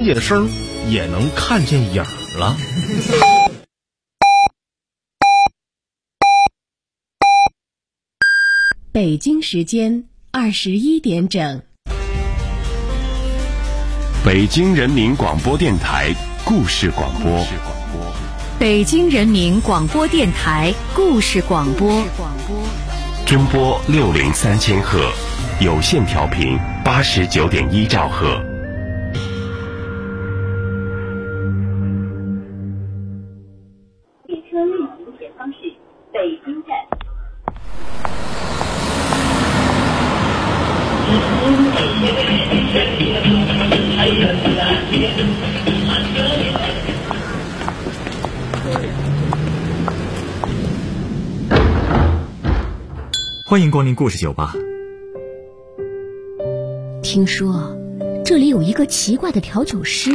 姐的声也能看见影儿了。 北京时间21点整。 北京人民广播电台故事广播。 北京人民广播电台故事广播。 中波603000赫，有线调频89.1兆赫。 列车运行前方是北京站。 欢迎光临故事酒吧。 听说这里有一个奇怪的调酒师，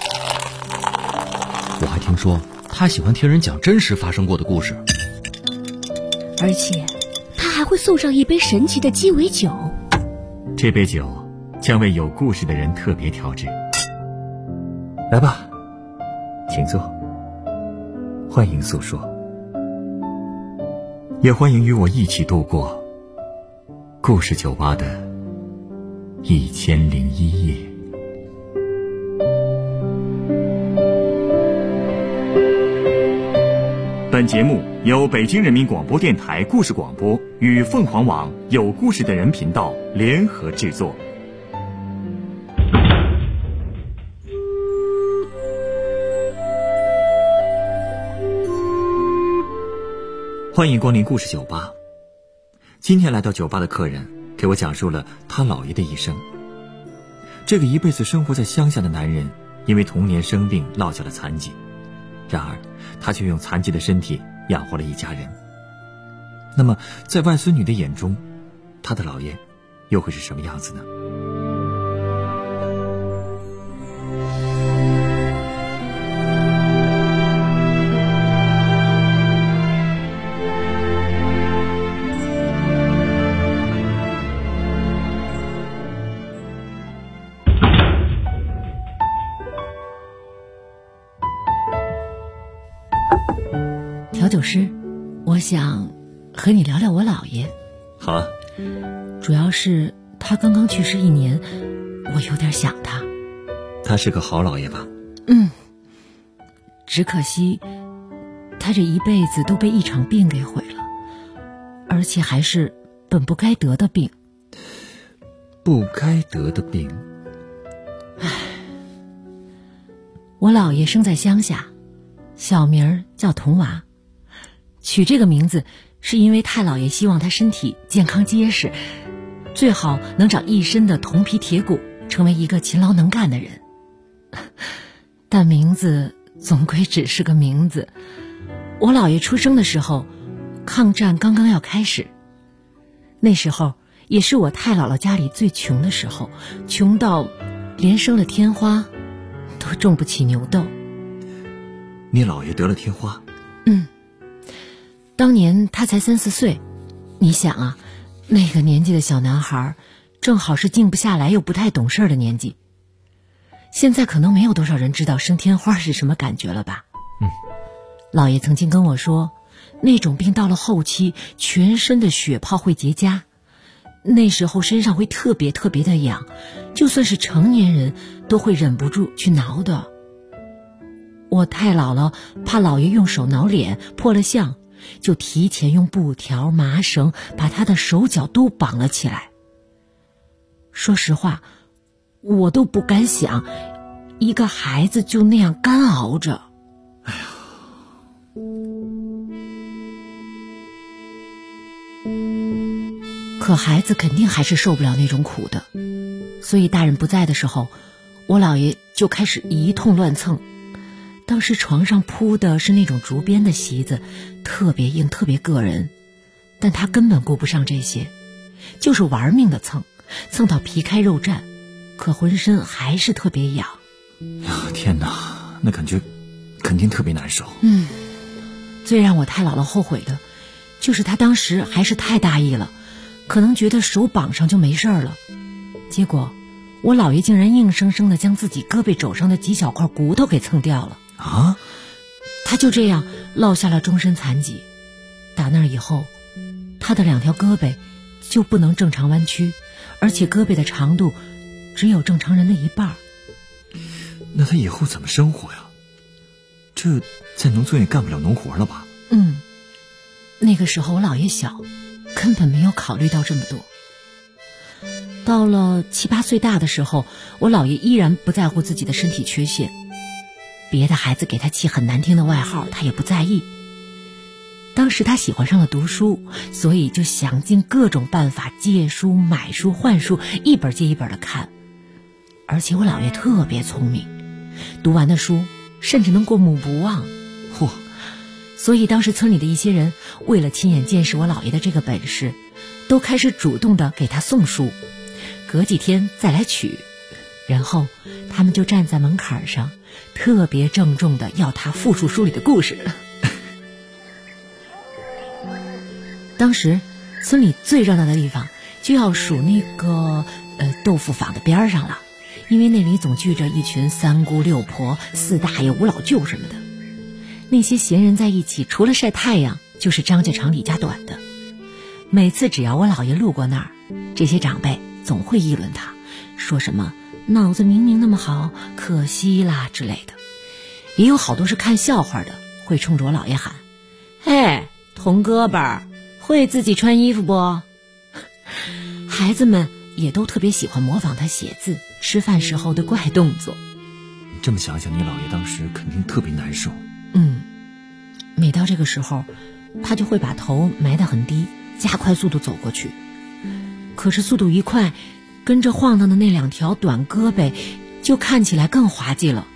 我还听说他喜欢听人讲真实发生过的故事， 而且他还会送上一杯神奇的鸡尾酒。 这杯酒将为有故事的人特别调制。来吧，请坐，欢迎诉说，也欢迎与我一起度过故事酒吧的1001夜。本节目由北京人民广播电台故事广播与凤凰网有故事的人频道联合制作。欢迎光临故事酒吧。今天来到酒吧的客人给我讲述了他姥爷的一生。这个一辈子生活在乡下的男人，因为童年生病落下了残疾，然而他却用残疾的身体养活了一家人。那么在外孙女的眼中，他的姥爷又会是什么样子呢？ 调酒师，我想和你聊聊我姥爷。 好啊。 主要是他刚刚去世1年，我有点想他。 他是个好姥爷吧？ 只可惜他这一辈子都被一场病给毁了，而且还是本不该得的病。 不该得的病。 我姥爷生在乡下，小名叫童娃。取这个名字是因为太姥爷希望他身体健康结实，最好能长一身的铜皮铁骨，成为一个勤劳能干的人。但名字总归只是个名字。我姥爷出生的时候，抗战刚刚要开始，那时候也是我太姥姥家里最穷的时候，穷到连生了天花都种不起牛豆。 你姥爷得了天花？ 当年他才3、4岁，你想啊，那个年纪的小男孩，正好是静不下来又不太懂事的年纪。现在可能没有多少人知道生天花是什么感觉了吧？姥爷曾经跟我说，那种病到了后期，全身的血泡会结痂，那时候身上会特别特别的痒，就算是成年人都会忍不住去挠的。我太姥姥怕姥爷用手挠脸破了相，就提前用布条麻绳把他的手脚都绑了起来。说实话，我都不敢想一个孩子就那样干熬着。可孩子肯定还是受不了那种苦的，所以大人不在的时候，我姥爷就开始一通乱蹭。当时床上铺的是那种竹编的席子，特别硬特别硌人，但他根本顾不上这些，就是玩命的蹭，蹭到皮开肉绽，可浑身还是特别痒。 天哪，那感觉肯定特别难受。 最让我太姥姥后悔的就是他当时还是太大意了，可能觉得手绑上就没事了，结果我姥爷竟然硬生生地将自己胳膊肘上的几小块骨头给蹭掉了啊！ 他就这样落下了终身残疾。打那以后，他的2条胳膊就不能正常弯曲，而且胳膊的长度只有正常人的1半。 那他以后怎么生活呀？这在农村也干不了农活了吧？ 那个时候我姥爷小，根本没有考虑到这么多。到了7、8岁大的时候，我姥爷依然不在乎自己的身体缺陷，别的孩子给他起很难听的外号，他也不在意。当时他喜欢上了读书，所以就想尽各种办法借书、买书、换书，一本接一本的看。而且我姥爷特别聪明，读完的书甚至能过目不忘。 嚯！ 所以当时村里的一些人为了亲眼见识我姥爷的这个本事，都开始主动的给他送书，隔几天再来取。然后他们就站在门槛上，特别郑重的要他复述书里的故事。当时村里最热闹的地方就要数那个豆腐坊的边上了，因为那里总聚着一群3姑6婆、4大爷、5老舅什么的。那些闲人在一起，除了晒太阳就是张家长李家短的。每次只要我姥爷路过那儿，这些长辈总会议论他，说什么脑子明明那么好，可惜啦之类的。也有好多是看笑话的，会冲着我姥爷喊：嘿，铜胳膊，会自己穿衣服不？孩子们也都特别喜欢模仿他写字、吃饭时候的怪动作。 你这么想想，你姥爷当时肯定特别难受。 每到这个时候，他就会把头埋得很低，加快速度走过去。可是速度一快，跟着晃荡的那2条短胳膊就看起来更滑稽了。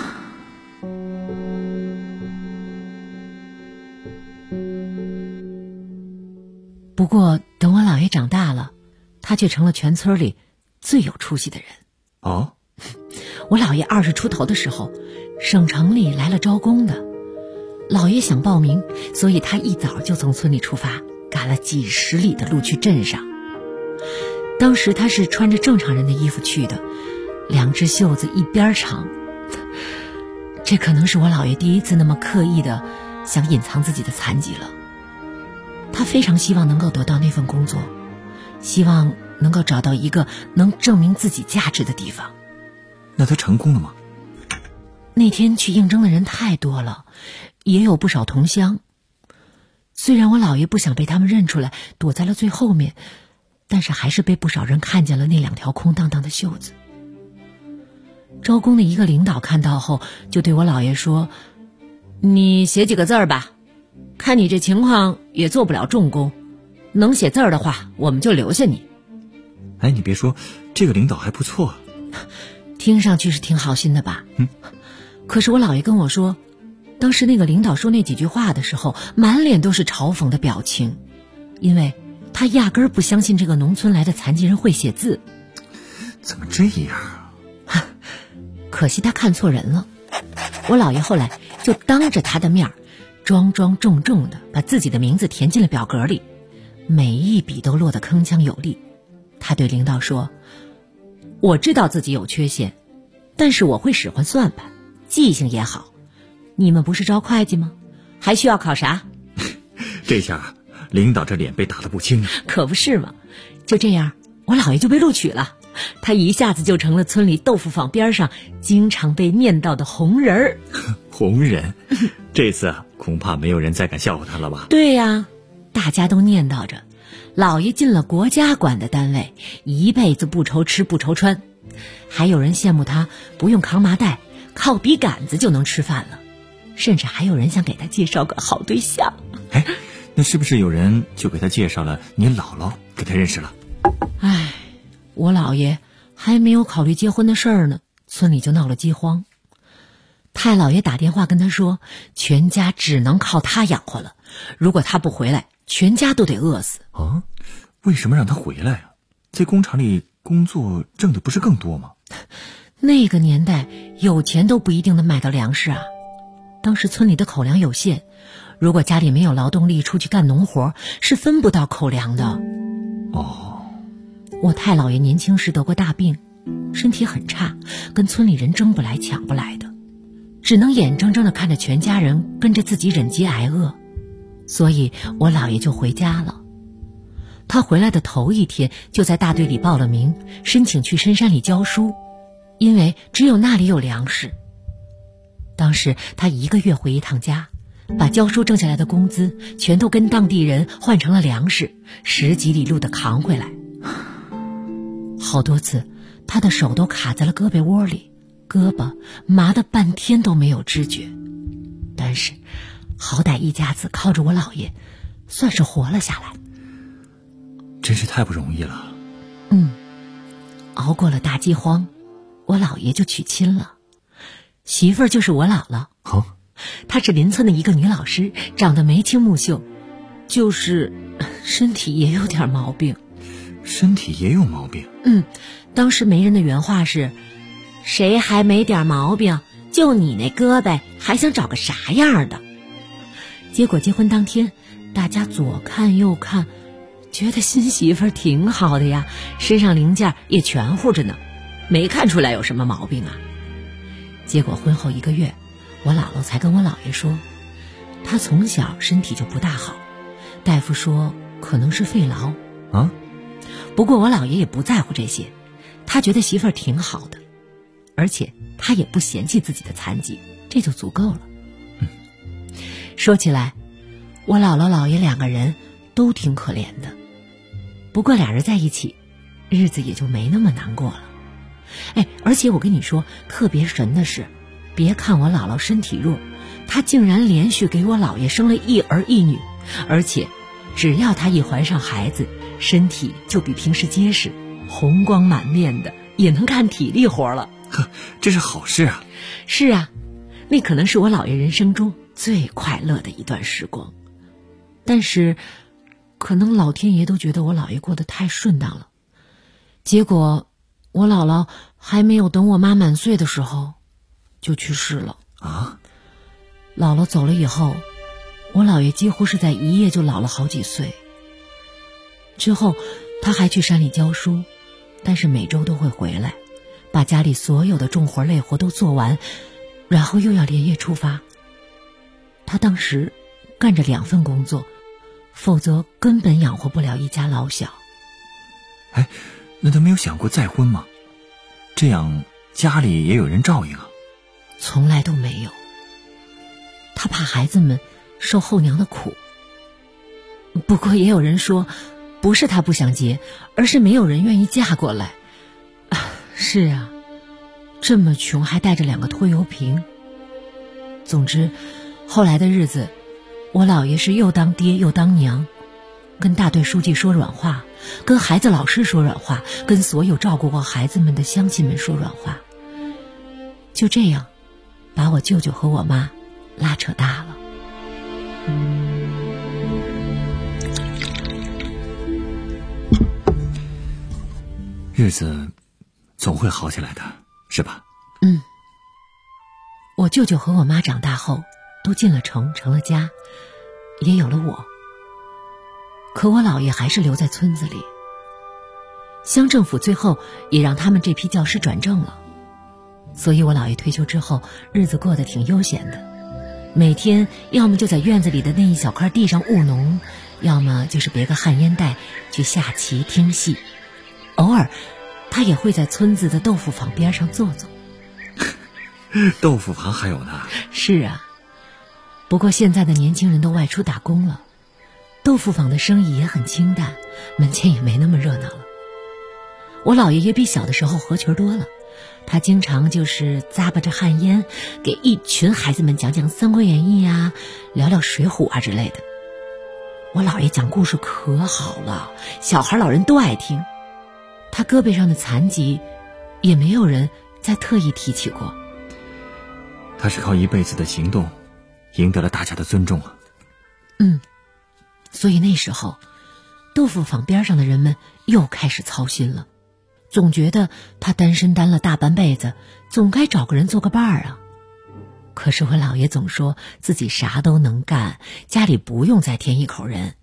不过等我姥爷长大了，他却成了全村里最有出息的人。 哦， 我姥爷20出头的时候，省城里来了招工的，姥爷想报名，所以他一早就从村里出发，赶了几10里的路去镇上。当时他是穿着正常人的衣服去的，2只袖子一边长。这可能是我姥爷第一次那么刻意的想隐藏自己的残疾了。他非常希望能够得到那份工作，希望能够找到一个能证明自己价值的地方。 那他成功了吗？ 那天去应征的人太多了，也有不少同乡。虽然我姥爷不想被他们认出来，躲在了最后面，但是还是被不少人看见了那2条空荡荡的袖子。招工的一个领导看到后，就对我姥爷说：你写几个字儿吧，看你这情况也做不了重工，能写字儿的话我们就留下你。 哎，你别说，这个领导还不错。 听上去是挺好心的吧？可是我姥爷跟我说，当时那个领导说那几句话的时候，满脸都是嘲讽的表情，因为他压根儿不相信这个农村来的残疾人会写字。 怎么这样？ 可惜他看错人了。我姥爷后来就当着他的面庄庄重重的把自己的名字填进了表格里，每一笔都落得铿锵有力。他对领导说：我知道自己有缺陷，但是我会使唤算盘，记性也好。你们不是招会计吗？还需要考啥？ 这下领导这脸被打得不轻。 可不是嘛。就这样，我姥爷就被录取了。他一下子就成了村里豆腐坊边上经常被念叨的红人儿。 红人，这次恐怕没有人再敢笑话他了吧？ 对呀，大家都念叨着，姥爷进了国家管的单位，一辈子不愁吃不愁穿。还有人羡慕他不用扛麻袋，靠笔杆子就能吃饭了。甚至还有人想给他介绍个好对象。 哎，那是不是有人就给他介绍了你姥姥给他认识了？ 哎，我姥爷还没有考虑结婚的事儿呢，村里就闹了饥荒。太姥爷打电话跟他说，全家只能靠他养活了，如果他不回来，全家都得饿死。 啊？为什么让他回来啊？在工厂里工作挣的不是更多吗？ 那个年代有钱都不一定能买到粮食啊。当时村里的口粮有限，如果家里没有劳动力出去干农活，是分不到口粮的。 哦， 我太姥爷年轻时得过大病， 身体很差，跟村里人争不来抢不来的，只能眼睁睁地看着全家人跟着自己忍饥挨饿。所以我姥爷就回家了。他回来的头一天就在大队里报了名，申请去深山里教书，因为只有那里有粮食。当时他1个月回一趟家，把教书挣下来的工资全都跟当地人换成了粮食，10几里路的扛回来。好多次他的手都卡在了胳膊窝里，胳膊麻得半天都没有知觉，但是好歹一家子靠着我姥爷算是活了下来。 真是太不容易了。 熬过了大饥荒，我姥爷就娶亲了，媳妇儿就是我姥姥。她是邻村的一个女老师，长得眉清目秀，就是身体也有点毛病。 身体也有毛病？ 当时媒人的原话是：谁还没点毛病，就你那胳膊还想找个啥样的。结果结婚当天，大家左看右看，觉得新媳妇儿挺好的呀，身上零件也全乎着呢，没看出来有什么毛病啊。结果婚后1个月，我姥姥才跟我姥爷说，她从小身体就不大好，大夫说可能是肺痨啊。不过我姥爷也不在乎这些，他觉得媳妇儿挺好的，而且他也不嫌弃自己的残疾，这就足够了。说起来，我姥姥姥爷2个人都挺可怜的，不过俩人在一起，日子也就没那么难过了。而且我跟你说，特别神的是，别看我姥姥身体弱，她竟然连续给我姥爷生了1儿1女，而且只要她一怀上孩子，身体就比平时结实，红光满面的，也能干体力活了。 这是好事啊。 是啊，那可能是我姥爷人生中最快乐的一段时光。但是可能老天爷都觉得我姥爷过得太顺当了，结果我姥姥还没有等我妈满岁的时候就去世了啊！姥姥走了以后，我姥爷几乎是在一夜就老了好几岁。之后他还去山里教书，但是每周都会回来，把家里所有的重活累活都做完，然后又要连夜出发。他当时干着2份工作，否则根本养活不了一家老小。 那他没有想过再婚吗？这样家里也有人照应啊。 从来都没有。他怕孩子们受后娘的苦。不过也有人说，不是他不想结，而是没有人愿意嫁过来。是啊，这么穷还带着2个拖油瓶。总之后来的日子，我姥爷是又当爹又当娘，跟大队书记说软话，跟孩子老师说软话，跟所有照顾过孩子们的乡亲们说软话，就这样把我舅舅和我妈拉扯大了。 日子总会好起来的，是吧？ 我舅舅和我妈长大后都进了城，成了家，也有了我。可我姥爷还是留在村子里，乡政府最后也让他们这批教师转正了，所以我姥爷退休之后日子过得挺悠闲的，每天要么就在院子里的那一小块地上务农，要么就是别个旱烟袋去下棋听戏，偶尔他也会在村子的豆腐坊边上坐坐。 豆腐坊还有呢？ 是啊，不过现在的年轻人都外出打工了，豆腐坊的生意也很清淡，门前也没那么热闹了。我姥爷也比小的时候合群多了，他经常就是咂巴着旱烟，给一群孩子们讲讲《三国演义》啊，聊聊《水浒》啊之类的。我姥爷讲故事可好了，小孩老人都爱听。他胳膊上的残疾也没有人再特意提起过。 他是靠一辈子的行动赢得了大家的尊重啊。 所以那时候豆腐坊边上的人们又开始操心了，总觉得他单身单了大半辈子，总该找个人做个伴儿啊。可是我姥爷总说自己啥都能干，家里不用再添一口人。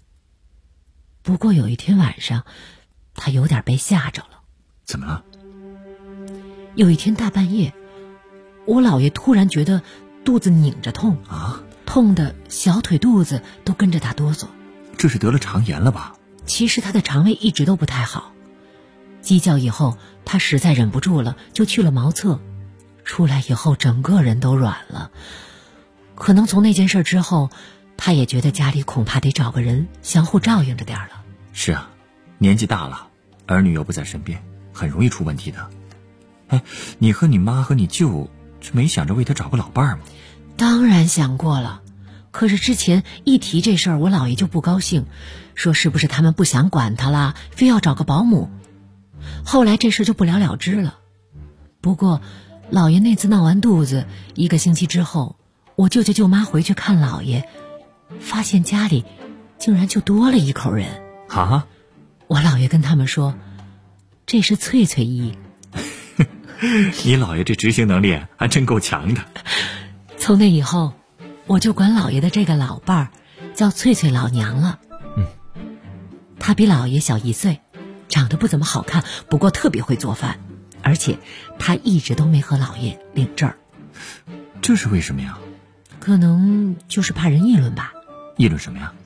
不过有一天晚上他有点被吓着了。 怎么了？ 有一天大半夜，我姥爷突然觉得肚子拧着痛啊， 痛得小腿肚子都跟着打哆嗦。 这是得了肠炎了吧？ 其实他的肠胃一直都不太好。鸡叫以后，他实在忍不住了，就去了茅厕。出来以后，整个人都软了。可能从那件事之后，他也觉得家里恐怕得找个人相互照应着点了。 是啊，年纪大了，儿女又不在身边，很容易出问题的。哎，你和你妈和你舅没想着为他找个老伴儿吗？ 当然想过了，可是之前一提这事儿，我姥爷就不高兴，说是不是他们不想管他啦，非要找个保姆。后来这事就不了了之了。不过姥爷那次闹完肚子1个星期之后，我舅舅舅妈回去看姥爷，发现家里竟然就多了1口人啊！ 我姥爷跟他们说，这是翠翠姨。 你姥爷这执行能力还真够强的。 从那以后，我就管姥爷的这个老伴儿叫翠翠老娘了。她比姥爷小1岁，长得不怎么好看，不过特别会做饭，而且她一直都没和姥爷领证儿。 这是为什么呀？ 可能就是怕人议论吧。 议论什么呀？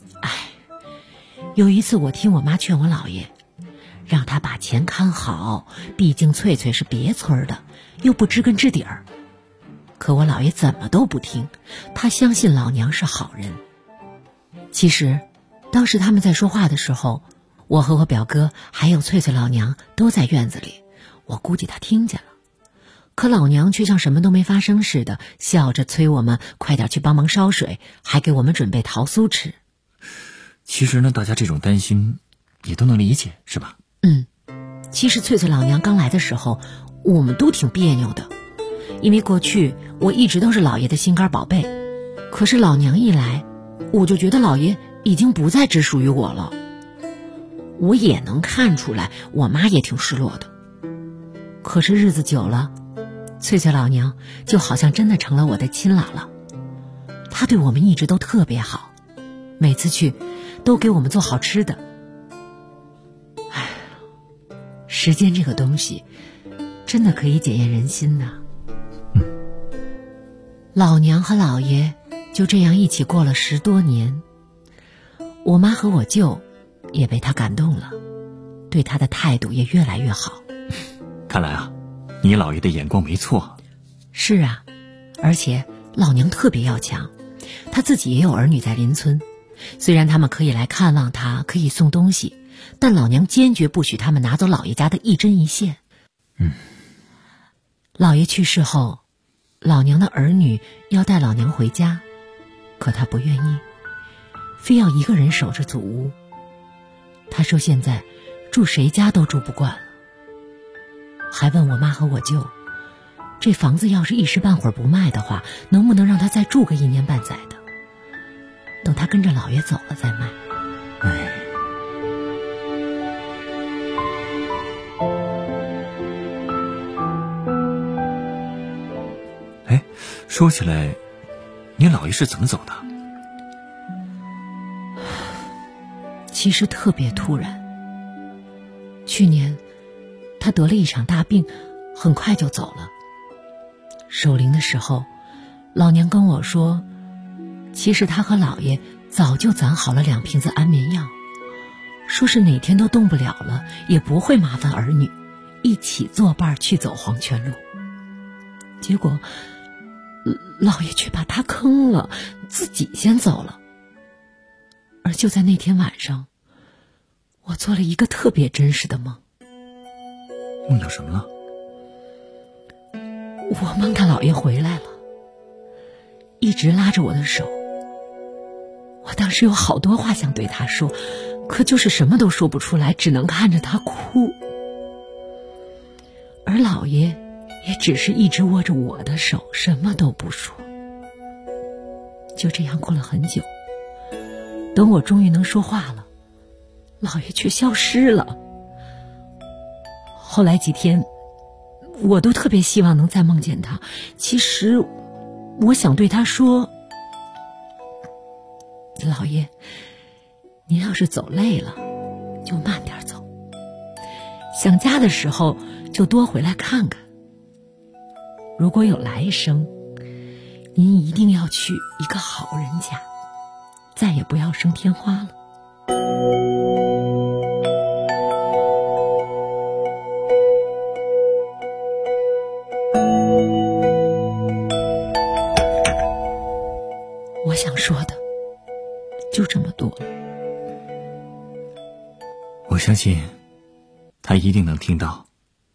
有一次我听我妈劝我姥爷，让他把钱看好，毕竟翠翠是别村的，又不知根知底儿。可我姥爷怎么都不听，他相信老娘是好人。其实当时他们在说话的时候，我和我表哥还有翠翠老娘都在院子里，我估计他听见了。可老娘却像什么都没发生似的，笑着催我们快点去帮忙烧水，还给我们准备桃酥吃。 其实呢，大家这种担心也都能理解，是吧？ 其实翠翠老娘刚来的时候，我们都挺别扭的，因为过去我一直都是姥爷的心肝宝贝，可是老娘一来，我就觉得姥爷已经不再只属于我了。我也能看出来，我妈也挺失落的。可是日子久了，翠翠老娘就好像真的成了我的亲姥姥。她对我们一直都特别好，每次去都给我们做好吃的。时间这个东西真的可以检验人心呐。老娘和姥爷就这样一起过了10多年，我妈和我舅也被他感动了，对他的态度也越来越好。 看来啊，你姥爷的眼光没错。 是啊，而且老娘特别要强，她自己也有儿女在邻村，虽然他们可以来看望她，可以送东西，但老娘坚决不许他们拿走姥爷家的一针一线。姥爷去世后，老娘的儿女要带老娘回家，可她不愿意，非要一个人守着祖屋。她说现在住谁家都住不惯了，还问我妈和我舅，这房子要是一时半会儿不卖的话，能不能让她再住个1年半载的，等她跟着姥爷走了再卖。 说起来，你姥爷是怎么走的？ 其实特别突然。去年他得了一场大病，很快就走了。守灵的时候，老娘跟我说，其实他和姥爷早就攒好了2瓶子安眠药，说是哪天都动不了了，也不会麻烦儿女，一起作伴去走黄泉路。结果姥爷却把他坑了，自己先走了。而就在那天晚上，我做了一个特别真实的梦。 梦到什么了？ 我梦到姥爷回来了，一直拉着我的手。我当时有好多话想对他说，可就是什么都说不出来，只能看着他哭。而姥爷也只是一直握着我的手，什么都不说。就这样过了很久，等我终于能说话了，姥爷却消失了。后来几天，我都特别希望能再梦见他。其实我想对他说，姥爷，您要是走累了就慢点走，想家的时候就多回来看看。 如果有来生，您一定要娶一个好人家，再也不要生天花了。我想说的就这么多。 我相信他一定能听到。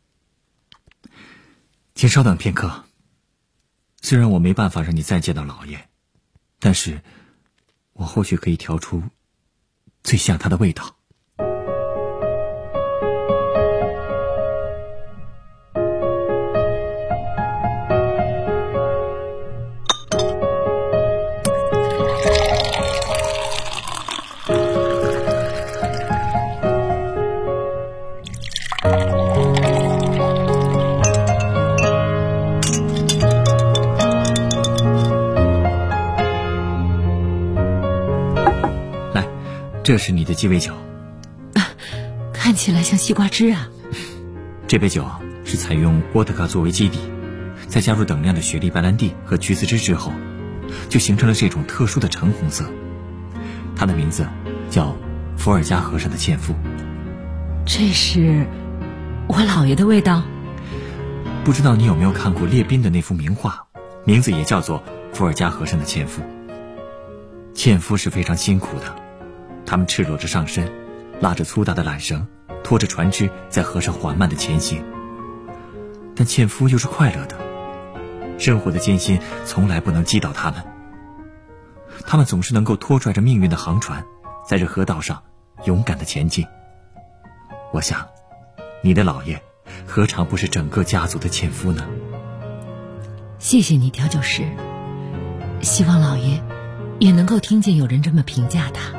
请稍等片刻，虽然我没办法让你再见到老爷，但是我或许可以调出最像他的味道。这是你的鸡尾酒， 看起来像西瓜汁啊。 这杯酒是采用沃特卡作为基底，再加入等量的雪莉白兰地和橘子汁之后，就形成了这种特殊的橙红色。它的名字叫伏尔加河上的纤夫。 这是我姥爷的味道。 不知道你有没有看过列宾的那幅名画，名字也叫做伏尔加河上的纤夫。纤夫是非常辛苦的，他们赤裸着上身，拉着粗大的缆绳，拖着船只在河上缓慢地前行。但纤夫又是快乐的，生活的艰辛从来不能击倒他们。他们总是能够拖拽着命运的航船，在这河道上勇敢地前进。我想，你的姥爷何尝不是整个家族的纤夫呢？ 谢谢你，调酒师。希望姥爷也能够听见有人这么评价他。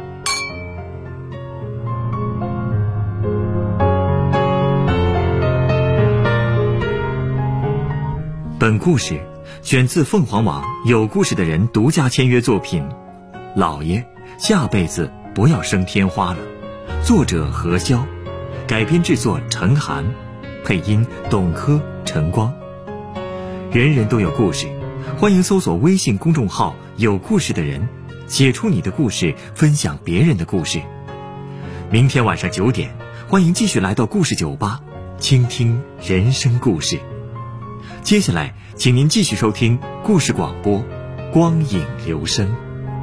本故事选自凤凰网有故事的人独家签约作品《姥爷下辈子不要生天花了》，作者何潇，改编制作陈涵，配音董珂、陈光。人人都有故事，欢迎搜索微信公众号有故事的人，写出你的故事，分享别人的故事。明天晚上9点，欢迎继续来到故事酒吧，倾听人生故事。接下来请您继续收听故事广播，光影留声。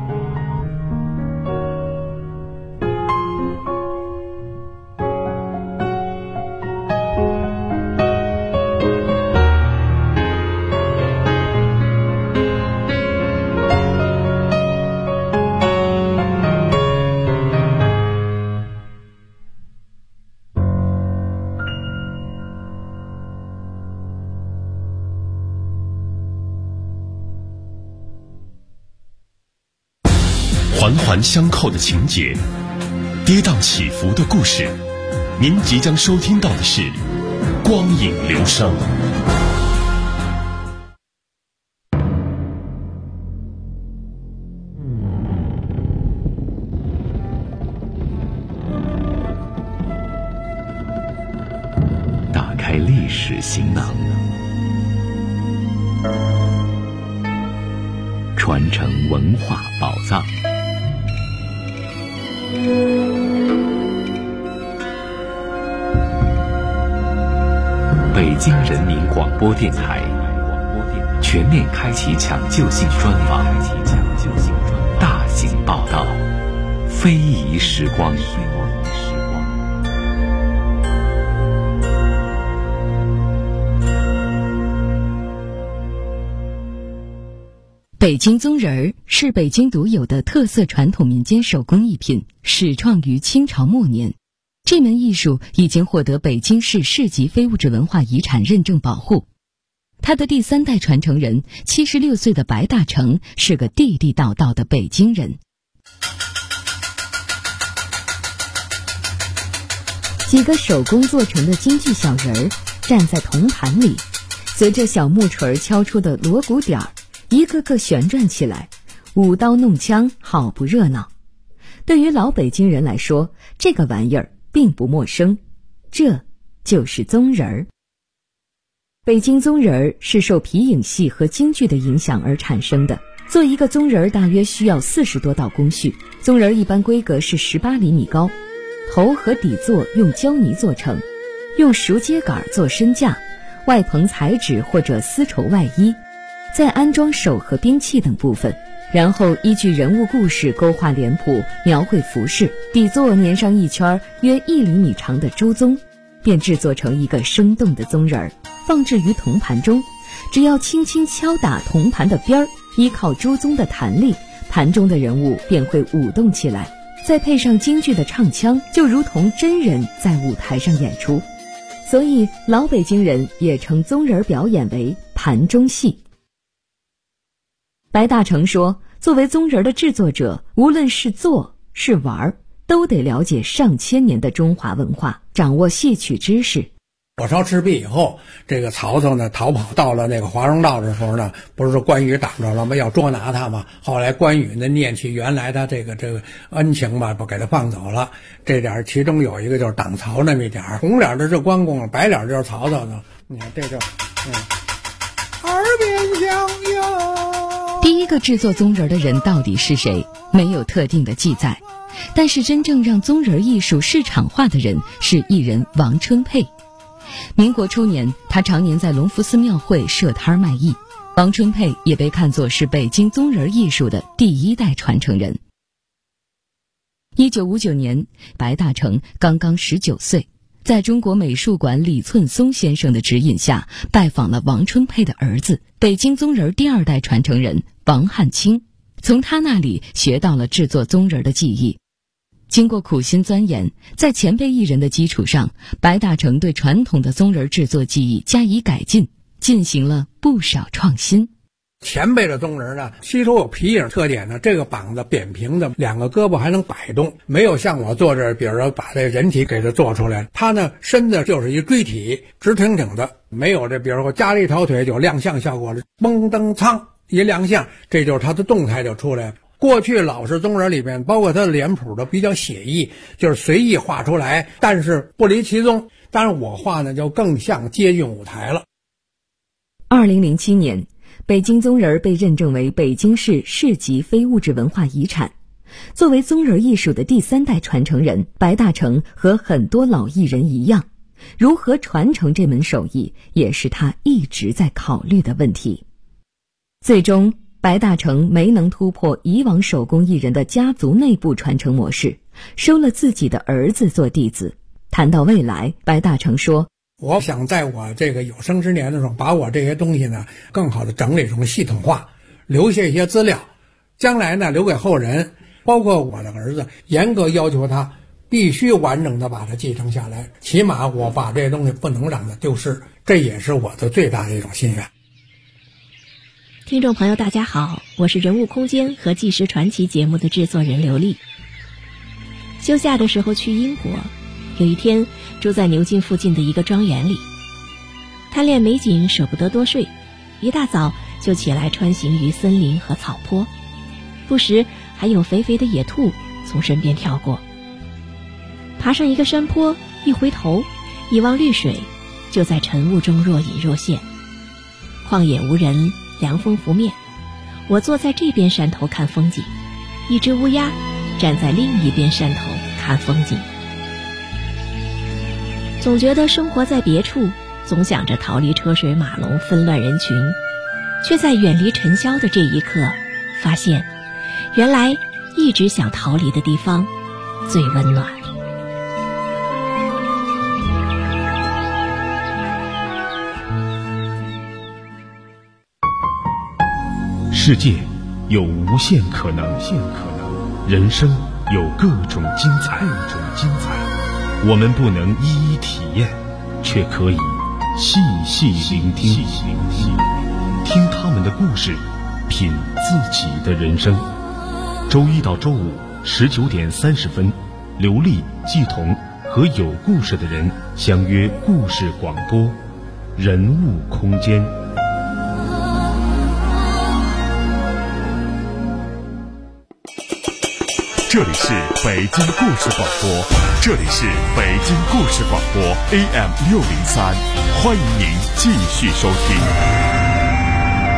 环环相扣的情节，跌宕起伏的故事，您即将收听到的是光影留声。打开历史行囊，传承文化宝藏。北京人民广播电台全面开启抢救性专访，大型报道，非遗时光。 北京宗人儿是北京独有的特色传统民间手工艺品，始创于清朝末年。这门艺术已经获得北京市市级非物质文化遗产认证保护。他的第3代传承人76岁的白大成是个地地道道的北京人。几个手工做成的京剧小人儿站在铜盘里，随着小木锤敲出的锣鼓点儿，一个个旋转起来，舞刀弄枪，好不热闹。对于老北京人来说，这个玩意儿并不陌生，这就是宗人儿。 北京宗人是受皮影戏和京剧的影响而产生的。做一个宗人大约需要40多道工序，宗人一般规格是18厘米高，头和底座用胶泥做成，用熟秸秆做身架，外棚彩纸或者丝绸外衣，再安装手和兵器等部分，然后依据人物故事勾画脸谱，描绘服饰，底座粘上一圈约1厘米长的周宗，便制作成一个生动的宗人，放置于铜盘中。只要轻轻敲打铜盘的边儿，依靠周宗的弹力，盘中的人物便会舞动起来，再配上京剧的唱腔，就如同真人在舞台上演出。所以老北京人也称宗人表演为盘中戏。白大成说，作为宗人的制作者，无论是做是玩，都得了解上千年的中华文化，掌握戏曲知识。 火烧赤壁以后，这个曹操呢逃跑到了那个华容道的时候呢，不是关羽挡着了吗？要捉拿他嘛。后来关羽呢念起原来他这个恩情吧，不给他放走了。这点其中有一个就是挡曹那么一点，红脸的是关公，白脸就是曹操呢。你看这就耳边响哟。 第一个制作宗人的人到底是谁？没有特定的记载，但是真正让宗人艺术市场化的人是艺人王春佩。民国初年，他常年在隆福寺庙会设摊卖艺。王春佩也被看作是北京宗人艺术的第1代传承人。1959年，白大成刚刚19岁，在中国美术馆李寸松先生的指引下，拜访了王春佩的儿子，北京宗人第2代传承人王汉卿，从他那里学到了制作宗人的技艺。经过苦心钻研，在前辈艺人的基础上，白大成对传统的宗人制作技艺加以改进，进行了不少创新。 前辈的宗人呢，吸收有皮影特点呢，这个膀子扁平的，2个胳膊还能摆动，没有像我做这，比如说把这人体给它做出来，它呢身子就是一锥体，直挺挺的，没有这比如说加了一条腿就亮相效果了，嘣噔苍一亮相，这就是它的动态就出来了。过去老式宗人里边，包括他的脸谱都比较写意，就是随意画出来，但是不离其宗。当然我画呢就更像接近舞台了。 2007年，北京宗人被认证为北京市市级非物质文化遗产。作为宗人艺术的第3代传承人，白大成和很多老艺人一样，如何传承这门手艺，也是他一直在考虑的问题。最终白大成没能突破以往手工艺人的家族内部传承模式，收了自己的儿子做弟子。谈到未来，白大成说， 我想在我这个有生之年的时候，把我这些东西呢更好的整理成系统化，留下一些资料，将来呢留给后人，包括我的儿子，严格要求他必须完整的把它继承下来，起码我把这些东西不能让它丢失，这也是我的最大的一种心愿。 听众朋友大家好，我是人物空间和纪实传奇节目的制作人刘丽。休假的时候去英国，有一天住在牛津附近的一个庄园里，贪恋美景舍不得多睡，一大早就起来穿行于森林和草坡，不时还有肥肥的野兔从身边跳过。爬上一个山坡，一回头一望绿水，就在晨雾中若隐若现。旷野无人，凉风拂面，我坐在这边山头看风景，一只乌鸦站在另一边山头看风景。总觉得生活在别处，总想着逃离车水马龙纷乱人群，却在远离尘嚣的这一刻，发现原来一直想逃离的地方最温暖。 世界有无限可能，人生有各种精彩。我们不能一一体验，却可以细细聆听，听他们的故事，品自己的人生。周一到周五19点30分，刘丽、季彤和有故事的人相约故事广播，人物空间。 这这里是北京故事广播，这里是北京故事广播 AM603，欢迎您继续收听。